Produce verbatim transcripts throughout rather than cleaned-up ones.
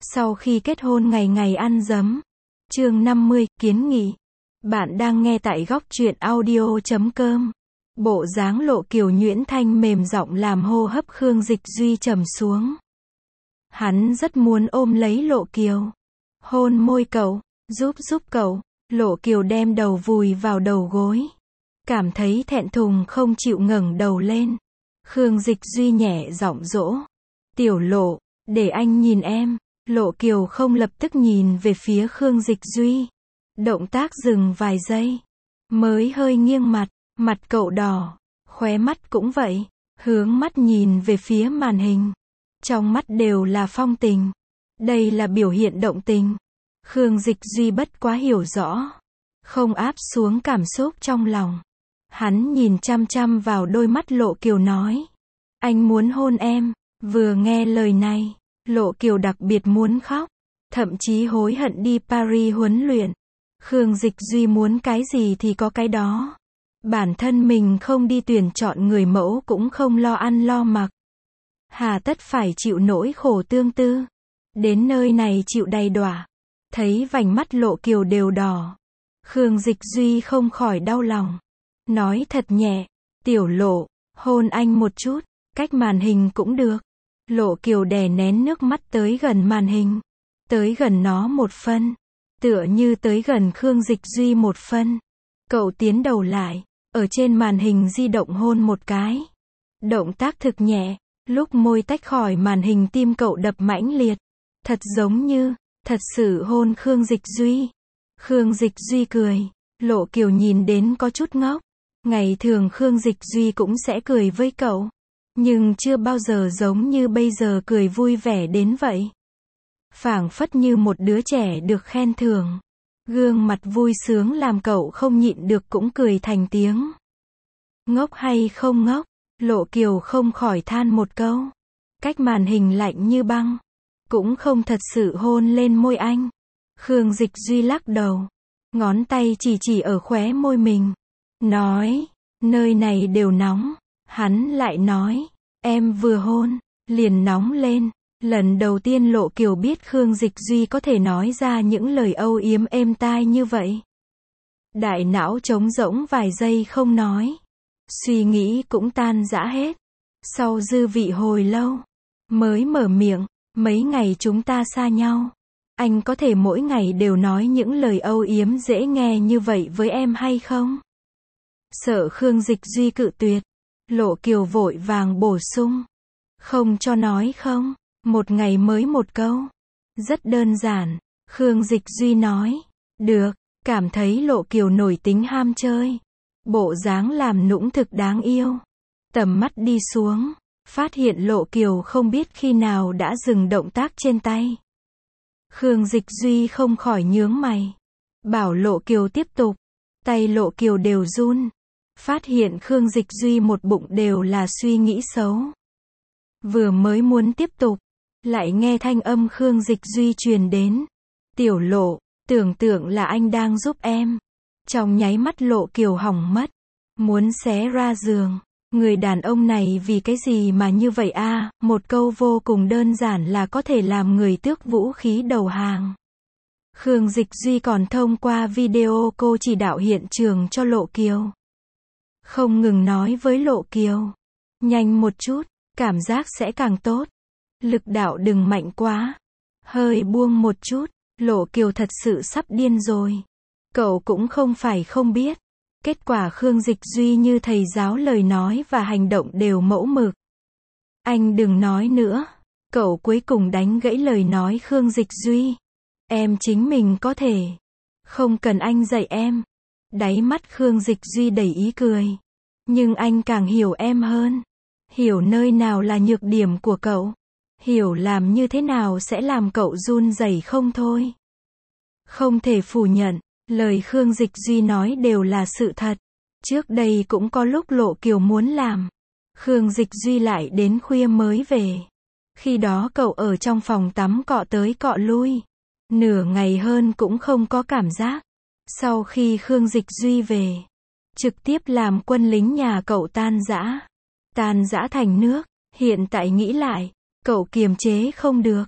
Sau khi kết hôn ngày ngày ăn dấm. Chương năm mươi, kiến nghị. Bạn đang nghe tại góc truyện audio chấm com. Bộ dáng Lộ Kiều nhuyễn thanh mềm giọng làm hô hấp Khương Dịch Duy trầm xuống. Hắn rất muốn ôm lấy Lộ Kiều. Hôn môi cậu, giúp giúp cậu. Lộ Kiều đem đầu vùi vào đầu gối. Cảm thấy thẹn thùng không chịu ngẩng đầu lên. Khương Dịch Duy nhẹ giọng dỗ. Tiểu Lộ, để anh nhìn em. Lộ Kiều không lập tức nhìn về phía Khương Dịch Duy. Động tác dừng vài giây. Mới hơi nghiêng mặt, mặt cậu đỏ. Khóe mắt cũng vậy. Hướng mắt nhìn về phía màn hình. Trong mắt đều là phong tình. Đây là biểu hiện động tình. Khương Dịch Duy bất quá hiểu rõ. Không áp xuống cảm xúc trong lòng. Hắn nhìn chăm chăm vào đôi mắt Lộ Kiều nói. Anh muốn hôn em. Vừa nghe lời này, Lộ Kiều đặc biệt muốn khóc. Thậm chí hối hận đi Paris huấn luyện. Khương Dịch Duy muốn cái gì thì có cái đó. Bản thân mình không đi tuyển chọn người mẫu cũng không lo ăn lo mặc. Hà tất phải chịu nỗi khổ tương tư. Đến nơi này chịu đầy đọa. Thấy vành mắt Lộ Kiều đều đỏ. Khương Dịch Duy không khỏi đau lòng. Nói thật nhẹ. Tiểu Lộ, hôn anh một chút. Cách màn hình cũng được. Lộ Kiều đè nén nước mắt tới gần màn hình. Tới gần nó một phân. Tựa như tới gần Khương Dịch Duy một phân. Cậu tiến đầu lại. Ở trên màn hình di động hôn một cái. Động tác thực nhẹ. Lúc môi tách khỏi màn hình tim cậu đập mãnh liệt. Thật giống như, thật sự hôn Khương Dịch Duy. Khương Dịch Duy cười. Lộ Kiều nhìn đến có chút ngốc. Ngày thường Khương Dịch Duy cũng sẽ cười với cậu. Nhưng chưa bao giờ giống như bây giờ cười vui vẻ đến vậy. Phảng phất như một đứa trẻ được khen thưởng. Gương mặt vui sướng làm cậu không nhịn được cũng cười thành tiếng. Ngốc hay không ngốc? Lộ Kiều không khỏi than một câu. Cách màn hình lạnh như băng. Cũng không thật sự hôn lên môi anh. Khương Dịch Duy lắc đầu. Ngón tay chỉ chỉ ở khóe môi mình. Nói, nơi này đều nóng. Hắn lại nói, em vừa hôn, liền nóng lên. Lần đầu tiên Lộ Kiều biết Khương Dịch Duy có thể nói ra những lời âu yếm êm tai như vậy. Đại não trống rỗng vài giây không nói. Suy nghĩ cũng tan rã hết. Sau dư vị hồi lâu, mới mở miệng, mấy ngày chúng ta xa nhau. Anh có thể mỗi ngày đều nói những lời âu yếm dễ nghe như vậy với em hay không? Sợ Khương Dịch Duy cự tuyệt. Lộ Kiều vội vàng bổ sung. Không cho nói không? Một ngày mới một câu. Rất đơn giản. Khương Dịch Duy nói. Được. Cảm thấy Lộ Kiều nổi tính ham chơi. Bộ dáng làm nũng thực đáng yêu. Tầm mắt đi xuống. Phát hiện Lộ Kiều không biết khi nào đã dừng động tác trên tay. Khương Dịch Duy không khỏi nhướng mày. Bảo Lộ Kiều tiếp tục. Tay Lộ Kiều đều run. Phát hiện Khương Dịch Duy một bụng đều là suy nghĩ xấu. Vừa mới muốn tiếp tục. Lại nghe thanh âm Khương Dịch Duy truyền đến. Tiểu Lộ, tưởng tượng là anh đang giúp em. Trong nháy mắt Lộ Kiều hỏng mất. Muốn xé ra giường. Người đàn ông này vì cái gì mà như vậy a? À, một câu vô cùng đơn giản là có thể làm người tước vũ khí đầu hàng. Khương Dịch Duy còn thông qua video cô chỉ đạo hiện trường cho Lộ Kiều. Không ngừng nói với Lộ Kiều. Nhanh một chút, cảm giác sẽ càng tốt. Lực đạo đừng mạnh quá. Hơi buông một chút. Lộ Kiều thật sự sắp điên rồi. Cậu cũng không phải không biết. Kết quả Khương Dịch Duy như thầy giáo lời nói và hành động đều mẫu mực. Anh đừng nói nữa. Cậu cuối cùng đánh gãy lời nói Khương Dịch Duy. Em chính mình có thể. Không cần anh dạy em. Đáy mắt Khương Dịch Duy đầy ý cười. Nhưng anh càng hiểu em hơn. Hiểu nơi nào là nhược điểm của cậu. Hiểu làm như thế nào sẽ làm cậu run rẩy không thôi. Không thể phủ nhận. Lời Khương Dịch Duy nói đều là sự thật. Trước đây cũng có lúc Lộ Kiều muốn làm. Khương Dịch Duy lại đến khuya mới về. Khi đó cậu ở trong phòng tắm cọ tới cọ lui. Nửa ngày hơn cũng không có cảm giác. Sau khi Khương Dịch Duy về. Trực tiếp làm quân lính nhà cậu tan rã. Tan rã thành nước. Hiện tại nghĩ lại. Cậu kiềm chế không được.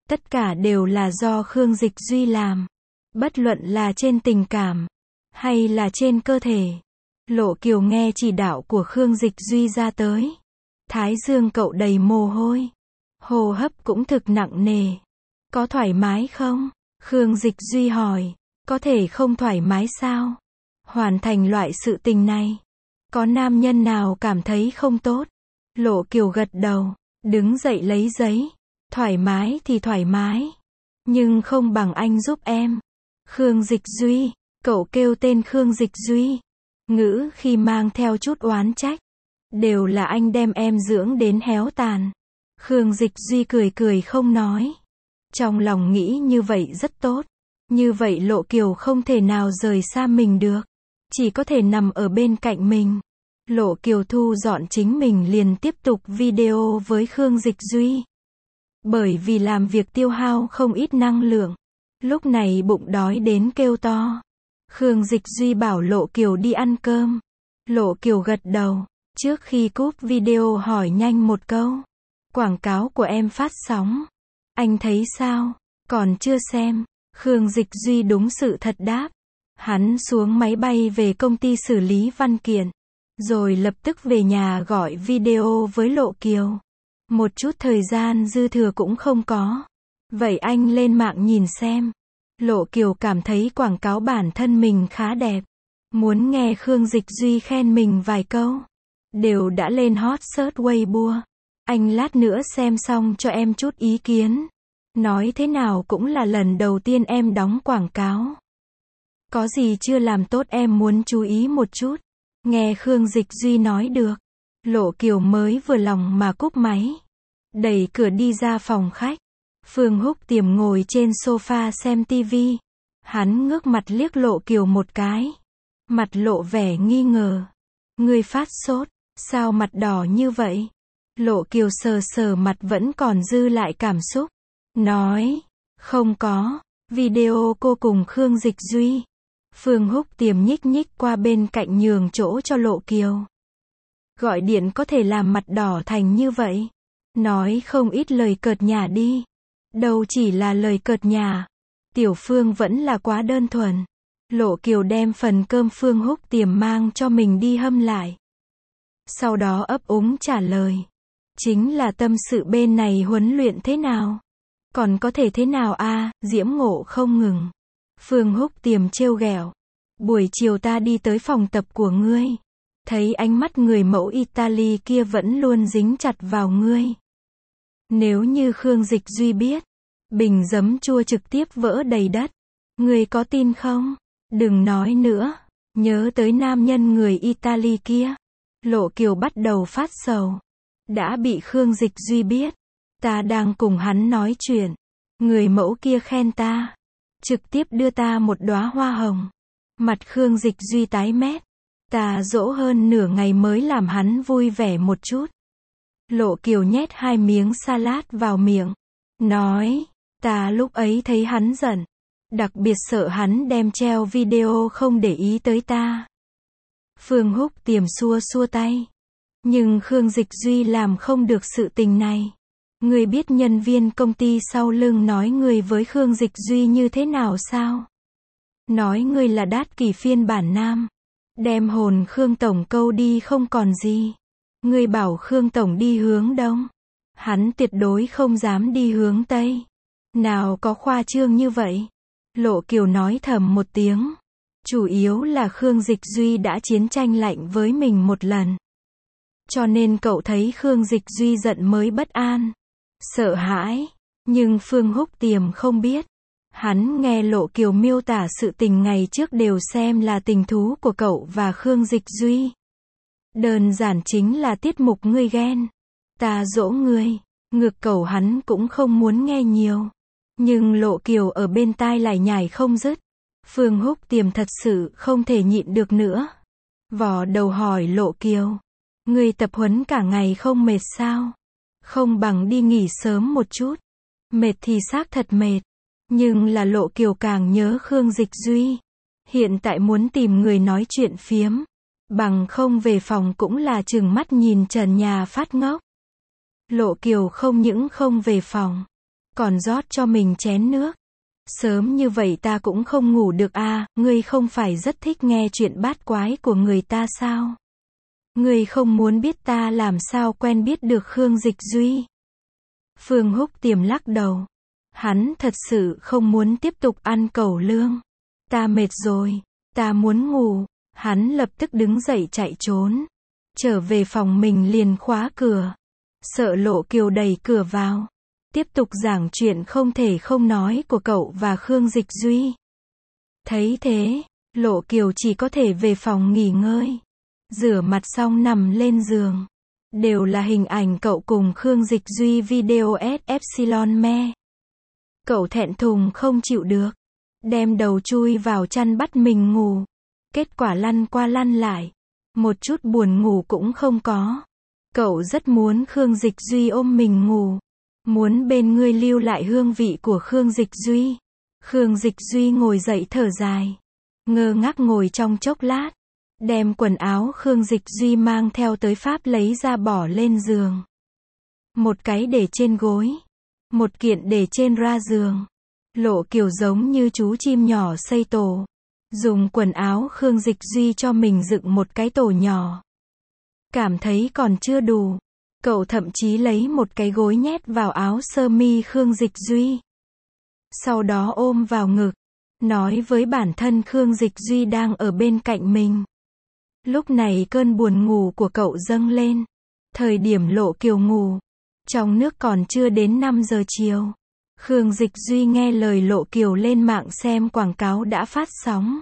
Tất cả đều là do Khương Dịch Duy làm. Bất luận là trên tình cảm, hay là trên cơ thể. Lộ Kiều nghe chỉ đạo của Khương Dịch Duy ra tới. Thái dương cậu đầy mồ hôi. Hô hấp cũng thực nặng nề. Có thoải mái không? Khương Dịch Duy hỏi. Có thể không thoải mái sao? Hoàn thành loại sự tình này. Có nam nhân nào cảm thấy không tốt? Lộ Kiều gật đầu. Đứng dậy lấy giấy. Thoải mái thì thoải mái. Nhưng không bằng anh giúp em. Khương Dịch Duy. Cậu kêu tên Khương Dịch Duy. Ngữ khi mang theo chút oán trách. Đều là anh đem em dưỡng đến héo tàn. Khương Dịch Duy cười cười không nói. Trong lòng nghĩ như vậy rất tốt. Như vậy Lộ Kiều không thể nào rời xa mình được. Chỉ có thể nằm ở bên cạnh mình. Lộ Kiều thu dọn chính mình liền tiếp tục video với Khương Dịch Duy. Bởi vì làm việc tiêu hao không ít năng lượng. Lúc này bụng đói đến kêu to. Khương Dịch Duy bảo Lộ Kiều đi ăn cơm. Lộ Kiều gật đầu. Trước khi cúp video hỏi nhanh một câu. Quảng cáo của em phát sóng. Anh thấy sao? Còn chưa xem. Khương Dịch Duy đúng sự thật đáp. Hắn xuống máy bay về công ty xử lý văn kiện. Rồi lập tức về nhà gọi video với Lộ Kiều. Một chút thời gian dư thừa cũng không có. Vậy anh lên mạng nhìn xem. Lộ Kiều cảm thấy quảng cáo bản thân mình khá đẹp. Muốn nghe Khương Dịch Duy khen mình vài câu. Đều đã lên hot search Weibo. Anh lát nữa xem xong cho em chút ý kiến. Nói thế nào cũng là lần đầu tiên em đóng quảng cáo. Có gì chưa làm tốt em muốn chú ý một chút. Nghe Khương Dịch Duy nói được. Lộ Kiều mới vừa lòng mà cúp máy. Đẩy cửa đi ra phòng khách. Phương Húc Tiềm ngồi trên sofa xem tivi. Hắn ngước mặt liếc Lộ Kiều một cái. Mặt lộ vẻ nghi ngờ. Ngươi phát sốt, sao mặt đỏ như vậy? Lộ Kiều sờ sờ mặt vẫn còn dư lại cảm xúc. Nói, không có, video cô cùng Khương Dịch Duy. Phương Húc Tiềm nhích nhích qua bên cạnh nhường chỗ cho Lộ Kiều. Gọi điện có thể làm mặt đỏ thành như vậy. Nói không ít lời cợt nhả đi. Đâu chỉ là lời cợt nhả. Tiểu Phương vẫn là quá đơn thuần. Lộ Kiều đem phần cơm Phương Húc Tiềm mang cho mình đi hâm lại. Sau đó ấp úng trả lời. Chính là tâm sự bên này huấn luyện thế nào? Còn có thể thế nào a? À, diễm ngộ không ngừng. Phương Húc Tiềm trêu ghẹo. Buổi chiều ta đi tới phòng tập của ngươi. Thấy ánh mắt người mẫu Italy kia vẫn luôn dính chặt vào ngươi. Nếu như Khương Dịch Duy biết, bình giấm chua trực tiếp vỡ đầy đất. Ngươi có tin không? Đừng nói nữa. Nhớ tới nam nhân người Italy kia. Lộ Kiều bắt đầu phát sầu. Đã bị Khương Dịch Duy biết. Ta đang cùng hắn nói chuyện. Người mẫu kia khen ta. Trực tiếp đưa ta một đóa hoa hồng. Mặt Khương Dịch Duy tái mét. Ta dỗ hơn nửa ngày mới làm hắn vui vẻ một chút. Lộ Kiều nhét hai miếng salad vào miệng. Nói. Ta lúc ấy thấy hắn giận. Đặc biệt sợ hắn đem treo video không để ý tới ta. Phương Húc Tiềm xua xua tay. Nhưng Khương Dịch Duy làm không được sự tình này. Ngươi biết nhân viên công ty sau lưng nói ngươi với Khương Dịch Duy như thế nào sao? Nói ngươi là đát kỷ phiên bản nam. Đem hồn Khương Tổng câu đi không còn gì. Ngươi bảo Khương Tổng đi hướng đông. Hắn tuyệt đối không dám đi hướng tây. Nào có khoa trương như vậy? Lộ Kiều nói thầm một tiếng. Chủ yếu là Khương Dịch Duy đã chiến tranh lạnh với mình một lần. Cho nên cậu thấy Khương Dịch Duy giận mới bất an. Sợ hãi. Nhưng Phương Húc Tiềm không biết. Hắn nghe Lộ Kiều miêu tả sự tình ngày trước đều xem là tình thú của cậu và Khương Dịch Duy. Đơn giản chính là tiết mục ngươi ghen. Ta dỗ ngươi. Ngược cậu hắn cũng không muốn nghe nhiều. Nhưng Lộ Kiều ở bên tai lải nhải không dứt. Phương Húc Tiềm thật sự không thể nhịn được nữa. Vò đầu hỏi Lộ Kiều. Ngươi tập huấn cả ngày không mệt sao? Không bằng đi nghỉ sớm một chút. Mệt thì xác thật mệt. Nhưng là Lộ Kiều càng nhớ Khương Dịch Duy. Hiện tại muốn tìm người nói chuyện phiếm. Bằng không về phòng cũng là trừng mắt nhìn trần nhà phát ngốc. Lộ Kiều không những không về phòng. còn rót cho mình chén nước. Sớm như vậy ta cũng không ngủ được à, ngươi không phải rất thích nghe chuyện bát quái của người ta sao? Ngươi không muốn biết ta làm sao quen biết được Khương Dịch Duy? Phương Húc Tiềm lắc đầu. Hắn thật sự không muốn tiếp tục ăn cẩu lương. Ta mệt rồi, ta muốn ngủ. Hắn lập tức đứng dậy chạy trốn. Trở về phòng mình liền khóa cửa. Sợ Lộ Kiều đẩy cửa vào. Tiếp tục giảng chuyện không thể không nói của cậu và Khương Dịch Duy. Thấy thế, Lộ Kiều chỉ có thể về phòng nghỉ ngơi. Rửa mặt xong nằm lên giường. Đều là hình ảnh cậu cùng Khương Dịch Duy video S Epsilon me. Cậu thẹn thùng không chịu được. Đem đầu chui vào chăn bắt mình ngủ. Kết quả lăn qua lăn lại. Một chút buồn ngủ cũng không có. Cậu rất muốn Khương Dịch Duy ôm mình ngủ. Muốn bên người lưu lại hương vị của Khương Dịch Duy. Khương Dịch Duy ngồi dậy thở dài. Ngơ ngác ngồi trong chốc lát. Đem quần áo Khương Dịch Duy mang theo tới Pháp lấy ra bỏ lên giường. Một cái để trên gối. Một kiện để trên ra giường. Lộ Kiều giống như chú chim nhỏ xây tổ. Dùng quần áo Khương Dịch Duy cho mình dựng một cái tổ nhỏ. Cảm thấy còn chưa đủ. Cậu thậm chí lấy một cái gối nhét vào áo sơ mi Khương Dịch Duy. Sau đó ôm vào ngực. Nói với bản thân Khương Dịch Duy đang ở bên cạnh mình. Lúc này cơn buồn ngủ của cậu dâng lên. Thời điểm Lộ Kiều ngủ. Trong nước còn chưa đến năm giờ chiều. Khương Dịch Duy nghe lời Lộ Kiều lên mạng xem quảng cáo đã phát sóng.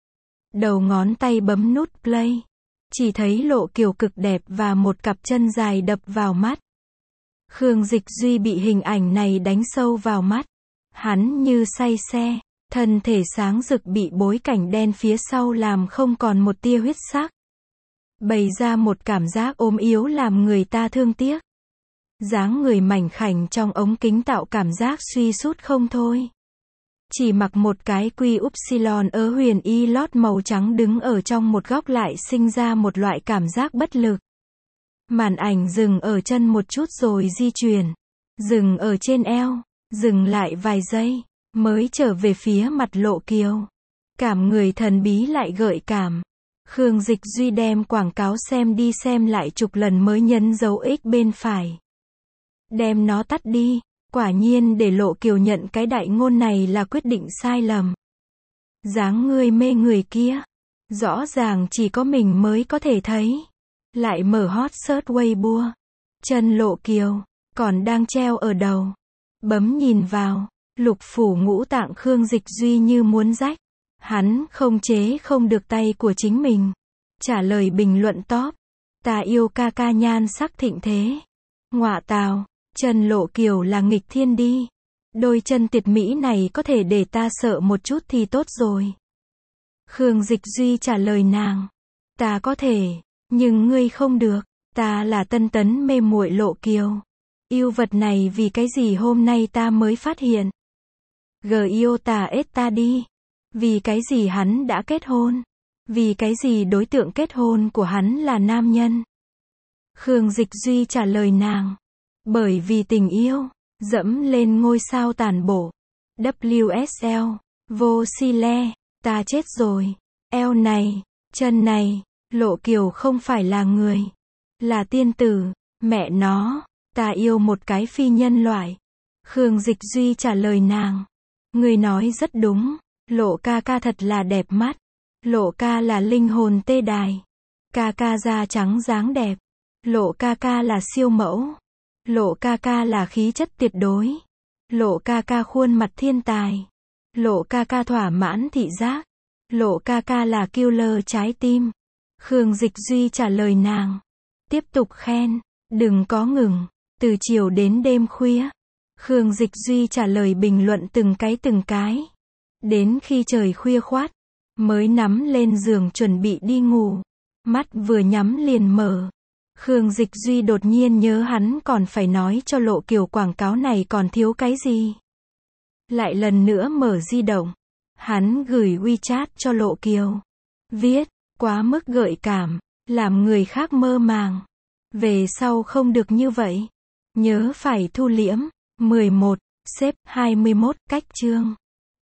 Đầu ngón tay bấm nút play. Chỉ thấy Lộ Kiều cực đẹp và một cặp chân dài đập vào mắt. Khương Dịch Duy bị hình ảnh này đánh sâu vào mắt. Hắn như say xe. Thân thể sáng rực bị bối cảnh đen phía sau làm không còn một tia huyết sắc. Bày ra một cảm giác ốm yếu làm người ta thương tiếc. Dáng người mảnh khảnh trong ống kính tạo cảm giác suy sút không thôi. Chỉ mặc một cái quy upsilon ớ huyền y lót màu trắng đứng ở trong một góc lại sinh ra một loại cảm giác bất lực. Màn ảnh dừng ở chân một chút rồi di chuyển. Dừng ở trên eo. Dừng lại vài giây. Mới trở về phía mặt Lộ Kiều. Cảm người thần bí lại gợi cảm. Khương Dịch Duy đem quảng cáo xem đi xem lại chục lần mới nhấn dấu X bên phải. Đem nó tắt đi. Quả nhiên để Lộ Kiều nhận cái đại ngôn này là quyết định sai lầm. Dáng người mê người kia. Rõ ràng chỉ có mình mới có thể thấy. Lại mở hot search Weibo. Chân Lộ Kiều. Còn đang treo ở đầu. Bấm nhìn vào. Lục phủ ngũ tạng Khương Dịch Duy như muốn rách. Hắn không chế không được tay của chính mình. Trả lời bình luận top. Ta yêu ca ca nhan sắc thịnh thế. Ngọa tào. Chân Lộ Kiều là nghịch thiên đi. Đôi chân tuyệt mỹ này có thể để ta sợ một chút thì tốt rồi. Khương Dịch Duy trả lời nàng. Ta có thể. Nhưng ngươi không được. Ta là tân tấn mê muội Lộ Kiều. Yêu vật này vì cái gì hôm nay ta mới phát hiện. Giota ết ta đi. Vì cái gì hắn đã kết hôn. Vì cái gì đối tượng kết hôn của hắn là nam nhân. Khương Dịch Duy trả lời nàng. Bởi vì tình yêu. Dẫm lên ngôi sao tàn bổ. vê kép ét lờ. Vô si le. Ta chết rồi. Eo này. Chân này. Lộ Kiều không phải là người. Là tiên tử. Mẹ nó. Ta yêu một cái phi nhân loại. Khương Dịch Duy trả lời nàng. Người nói rất đúng. Lộ ca ca thật là đẹp mắt. Lộ ca là linh hồn tê đài. Ca ca da trắng dáng đẹp. Lộ ca ca là siêu mẫu. Lộ ca ca là khí chất tuyệt đối. Lộ ca ca khuôn mặt thiên tài. Lộ ca ca thỏa mãn thị giác. Lộ ca ca là killer trái tim. Khương Dịch Duy trả lời nàng. Tiếp tục khen. Đừng có ngừng. Từ chiều đến đêm khuya. Khương Dịch Duy trả lời bình luận từng cái từng cái. Đến khi trời khuya khoát. Mới nắm lên giường chuẩn bị đi ngủ. Mắt vừa nhắm liền mở. Khương Dịch Duy đột nhiên nhớ hắn còn phải nói cho Lộ Kiều quảng cáo này còn thiếu cái gì. Lại lần nữa mở di động. Hắn gửi WeChat cho Lộ Kiều. Viết, quá mức gợi cảm. Làm người khác mơ màng. Về sau không được như vậy. Nhớ phải thu liễm. mười một. Xếp hai mươi mốt cách chương